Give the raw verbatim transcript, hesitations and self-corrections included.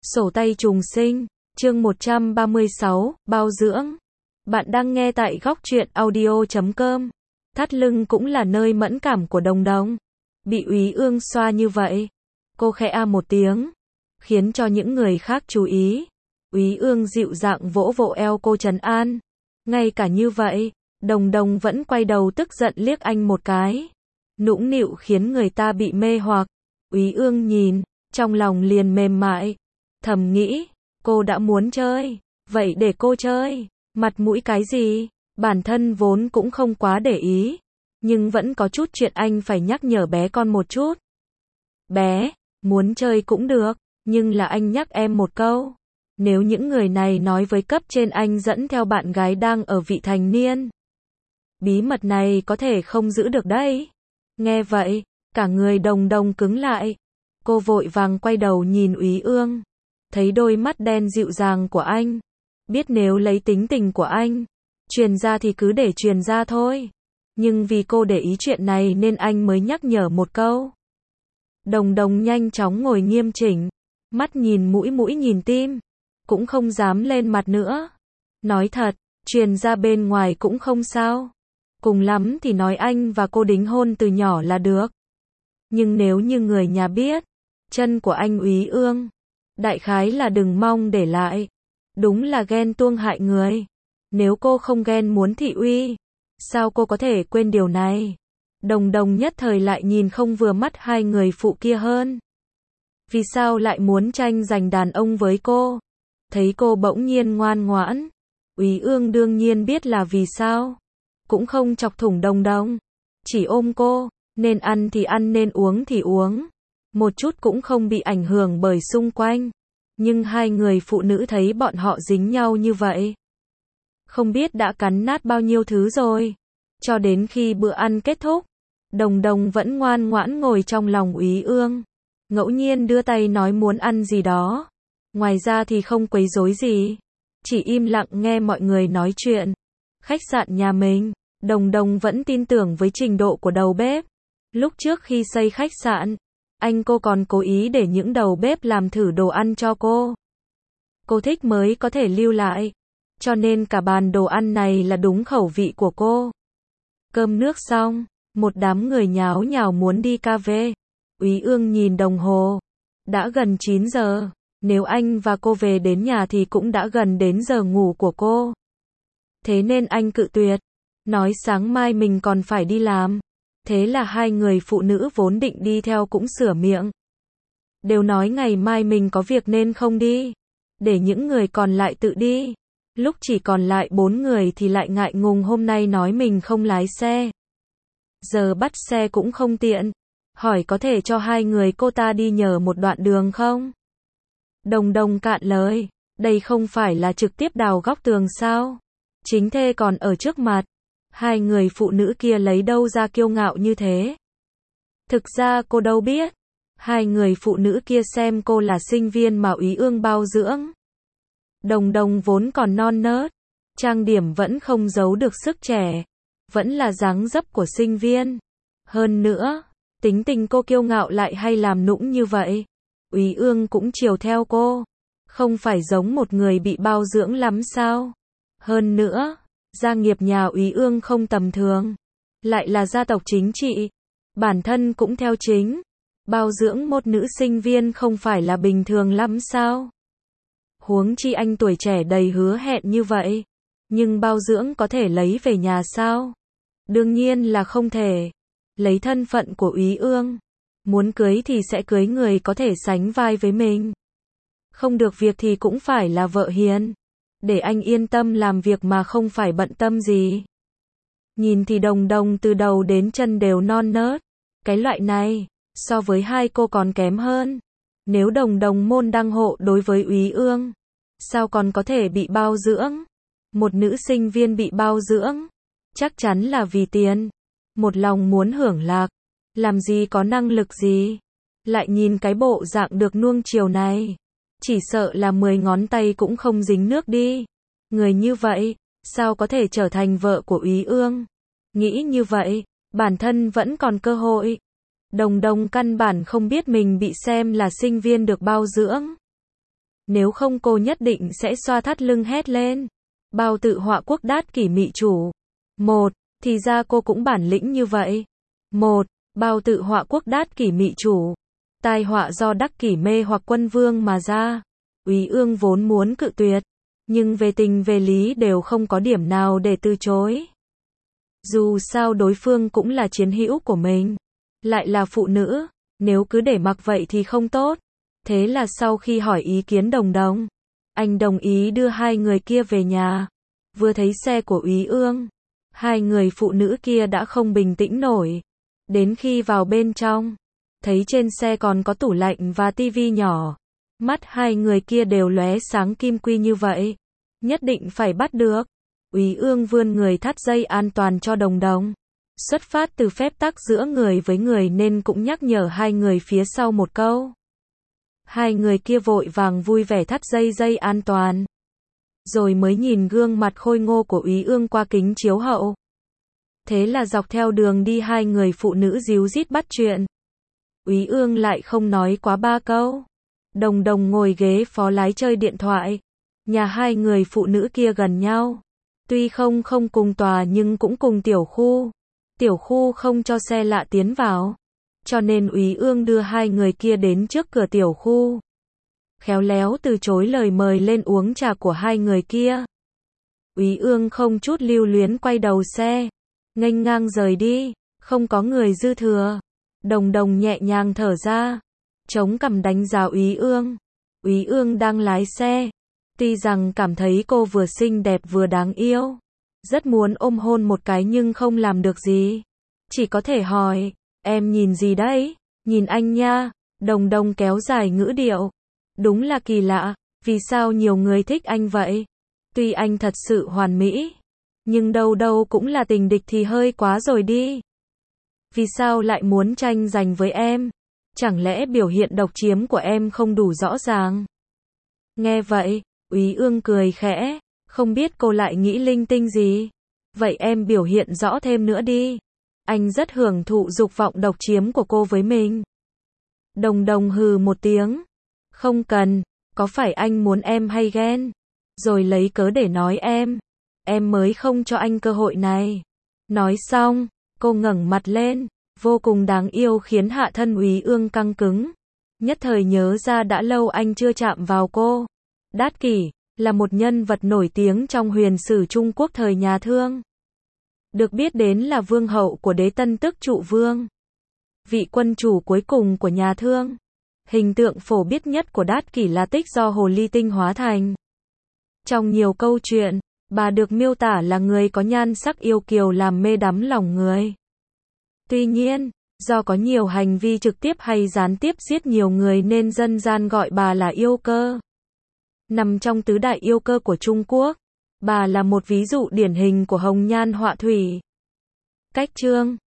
Sổ tay trùng sinh, chương một trăm ba mươi sáu, bao dưỡng. Bạn đang nghe tại góc truyện audio chấm com. Thắt lưng cũng là nơi mẫn cảm của Đồng Đồng. Bị Úy Ương xoa như vậy, cô khẽ a một tiếng, khiến cho những người khác chú ý. Úy Ương dịu dàng vỗ vỗ eo cô trấn an. Ngay cả như vậy, Đồng Đồng vẫn quay đầu tức giận liếc anh một cái. Nũng nịu khiến người ta bị mê hoặc. Úy Ương nhìn, trong lòng liền mềm mại. Thầm nghĩ, cô đã muốn chơi, vậy để cô chơi, mặt mũi cái gì, bản thân vốn cũng không quá để ý, nhưng vẫn có chút chuyện anh phải nhắc nhở bé con một chút. Bé, muốn chơi cũng được, nhưng là anh nhắc em một câu, nếu những người này nói với cấp trên anh dẫn theo bạn gái đang ở vị thành niên, bí mật này có thể không giữ được đấy. Nghe vậy, cả người Đồng Đồng cứng lại, cô vội vàng quay đầu nhìn Úy Ương. Thấy đôi mắt đen dịu dàng của anh, biết nếu lấy tính tình của anh, truyền ra thì cứ để truyền ra thôi. Nhưng vì cô để ý chuyện này nên anh mới nhắc nhở một câu. Đồng Đồng nhanh chóng ngồi nghiêm chỉnh, mắt nhìn mũi mũi nhìn tim, cũng không dám lên mặt nữa. Nói thật, truyền ra bên ngoài cũng không sao. Cùng lắm thì nói anh và cô đính hôn từ nhỏ là được. Nhưng nếu như người nhà biết, chân của anh Úy Ương, đại khái là đừng mong để lại. Đúng là ghen tuông hại người. Nếu cô không ghen muốn thị uy, sao cô có thể quên điều này? Đồng Đồng nhất thời lại nhìn không vừa mắt hai người phụ kia hơn. Vì sao lại muốn tranh giành đàn ông với cô? Thấy cô bỗng nhiên ngoan ngoãn, Úy Ương đương nhiên biết là vì sao. Cũng không chọc thủng Đồng Đồng, chỉ ôm cô, nên ăn thì ăn nên uống thì uống. Một chút cũng không bị ảnh hưởng bởi xung quanh. Nhưng hai người phụ nữ thấy bọn họ dính nhau như vậy, không biết đã cắn nát bao nhiêu thứ rồi. Cho đến khi bữa ăn kết thúc, Đồng Đồng vẫn ngoan ngoãn ngồi trong lòng Úy Ương. Ngẫu nhiên đưa tay nói muốn ăn gì đó. Ngoài ra thì không quấy rối gì. Chỉ im lặng nghe mọi người nói chuyện. Khách sạn nhà mình, Đồng Đồng vẫn tin tưởng với trình độ của đầu bếp. Lúc trước khi xây khách sạn, anh cô còn cố ý để những đầu bếp làm thử đồ ăn cho cô. Cô thích mới có thể lưu lại. Cho nên cả bàn đồ ăn này là đúng khẩu vị của cô. Cơm nước xong, một đám người nháo nhào muốn đi cà phê. Úy Ương nhìn đồng hồ. Đã gần chín giờ. Nếu anh và cô về đến nhà thì cũng đã gần đến giờ ngủ của cô. Thế nên anh cự tuyệt. Nói sáng mai mình còn phải đi làm. Thế là hai người phụ nữ vốn định đi theo cũng sửa miệng. Đều nói ngày mai mình có việc nên không đi. Để những người còn lại tự đi. Lúc chỉ còn lại bốn người thì lại ngại ngùng hôm nay nói mình không lái xe. Giờ bắt xe cũng không tiện. Hỏi có thể cho hai người cô ta đi nhờ một đoạn đường không? Đồng Đồng cạn lời. Đây không phải là trực tiếp đào góc tường sao? Chính thê còn ở trước mặt. Hai người phụ nữ kia lấy đâu ra kiêu ngạo như thế? Thực ra cô đâu biết. Hai người phụ nữ kia xem cô là sinh viên mà Úy Ương bao dưỡng. Đồng Đồng vốn còn non nớt. Trang điểm vẫn không giấu được sức trẻ. Vẫn là dáng dấp của sinh viên. Hơn nữa, tính tình cô kiêu ngạo lại hay làm nũng như vậy. Úy Ương cũng chiều theo cô. Không phải giống một người bị bao dưỡng lắm sao? Hơn nữa, gia nghiệp nhà Úy Ương không tầm thường, lại là gia tộc chính trị, bản thân cũng theo chính, bao dưỡng một nữ sinh viên không phải là bình thường lắm sao? Huống chi anh tuổi trẻ đầy hứa hẹn như vậy, nhưng bao dưỡng có thể lấy về nhà sao? Đương nhiên là không thể. Lấy thân phận của Úy Ương, muốn cưới thì sẽ cưới người có thể sánh vai với mình. Không được việc thì cũng phải là vợ hiền. Để anh yên tâm làm việc mà không phải bận tâm gì. Nhìn thì Đồng Đồng từ đầu đến chân đều non nớt. Cái loại này, so với hai cô còn kém hơn. Nếu Đồng Đồng môn đăng hộ đối với Úy Ương, sao còn có thể bị bao dưỡng? Một nữ sinh viên bị bao dưỡng, chắc chắn là vì tiền. Một lòng muốn hưởng lạc, làm gì có năng lực gì. Lại nhìn cái bộ dạng được nuông chiều này. Chỉ sợ là mười ngón tay cũng không dính nước đi. Người như vậy, sao có thể trở thành vợ của Úy Ương? Nghĩ như vậy, bản thân vẫn còn cơ hội. Đồng Đồng căn bản không biết mình bị xem là sinh viên được bao dưỡng. Nếu không cô nhất định sẽ xoa thắt lưng hét lên. Bao tự họa quốc đát kỷ mị chủ. Một, thì ra cô cũng bản lĩnh như vậy. Một, bao tự họa quốc đát kỷ mị chủ. Tai họa do đắc kỷ mê hoặc quân vương mà ra. Úy Ương vốn muốn cự tuyệt, nhưng về tình về lý đều không có điểm nào để từ chối. Dù sao đối phương cũng là chiến hữu của mình, lại là phụ nữ, nếu cứ để mặc vậy thì không tốt. Thế là sau khi hỏi ý kiến Đồng Đồng, anh đồng ý đưa hai người kia về nhà. Vừa thấy xe của Úy Ương, hai người phụ nữ kia đã không bình tĩnh nổi. Đến khi vào bên trong, thấy trên xe còn có tủ lạnh và tivi nhỏ. Mắt hai người kia đều lóe sáng kim quy như vậy. Nhất định phải bắt được. Úy Ương vươn người thắt dây an toàn cho Đồng Đồng. Xuất phát từ phép tắc giữa người với người nên cũng nhắc nhở hai người phía sau một câu. Hai người kia vội vàng vui vẻ thắt dây dây an toàn. Rồi mới nhìn gương mặt khôi ngô của Úy Ương qua kính chiếu hậu. Thế là dọc theo đường đi hai người phụ nữ díu dít bắt chuyện. Úy Ương lại không nói quá ba câu. Đồng Đồng ngồi ghế phó lái chơi điện thoại. Nhà hai người phụ nữ kia gần nhau. Tuy không không cùng tòa nhưng cũng cùng tiểu khu. Tiểu khu không cho xe lạ tiến vào. Cho nên Úy Ương đưa hai người kia đến trước cửa tiểu khu. Khéo léo từ chối lời mời lên uống trà của hai người kia. Úy Ương không chút lưu luyến quay đầu xe. Nghênh ngang rời đi. Không có người dư thừa. Đồng Đồng nhẹ nhàng thở ra. Chống cằm đánh giá Úy Ương. Úy Ương đang lái xe. Tuy rằng cảm thấy cô vừa xinh đẹp vừa đáng yêu. Rất muốn ôm hôn một cái nhưng không làm được gì. Chỉ có thể hỏi, em nhìn gì đấy? Nhìn anh nha. Đồng Đồng kéo dài ngữ điệu. Đúng là kỳ lạ, vì sao nhiều người thích anh vậy? Tuy anh thật sự hoàn mỹ, nhưng đâu đâu cũng là tình địch thì hơi quá rồi đi. Vì sao lại muốn tranh giành với em? Chẳng lẽ biểu hiện độc chiếm của em không đủ rõ ràng? Nghe vậy, Úy Ương cười khẽ, không biết cô lại nghĩ linh tinh gì. Vậy em biểu hiện rõ thêm nữa đi. Anh rất hưởng thụ dục vọng độc chiếm của cô với mình. Đồng Đồng hừ một tiếng. Không cần, có phải anh muốn em hay ghen? Rồi lấy cớ để nói em. Em mới không cho anh cơ hội này. Nói xong, cô ngẩng mặt lên, vô cùng đáng yêu khiến hạ thân Úy Ương căng cứng. Nhất thời nhớ ra đã lâu anh chưa chạm vào cô. Đát Kỷ là một nhân vật nổi tiếng trong huyền sử Trung Quốc thời nhà Thương. Được biết đến là vương hậu của đế tân tức Trụ Vương. Vị quân chủ cuối cùng của nhà Thương. Hình tượng phổ biến nhất của Đát Kỷ là tích do hồ ly tinh hóa thành. Trong nhiều câu chuyện, bà được miêu tả là người có nhan sắc yêu kiều làm mê đắm lòng người. Tuy nhiên, do có nhiều hành vi trực tiếp hay gián tiếp giết nhiều người nên dân gian gọi bà là yêu cơ. Nằm trong tứ đại yêu cơ của Trung Quốc, bà là một ví dụ điển hình của hồng nhan họa thủy. Cách chương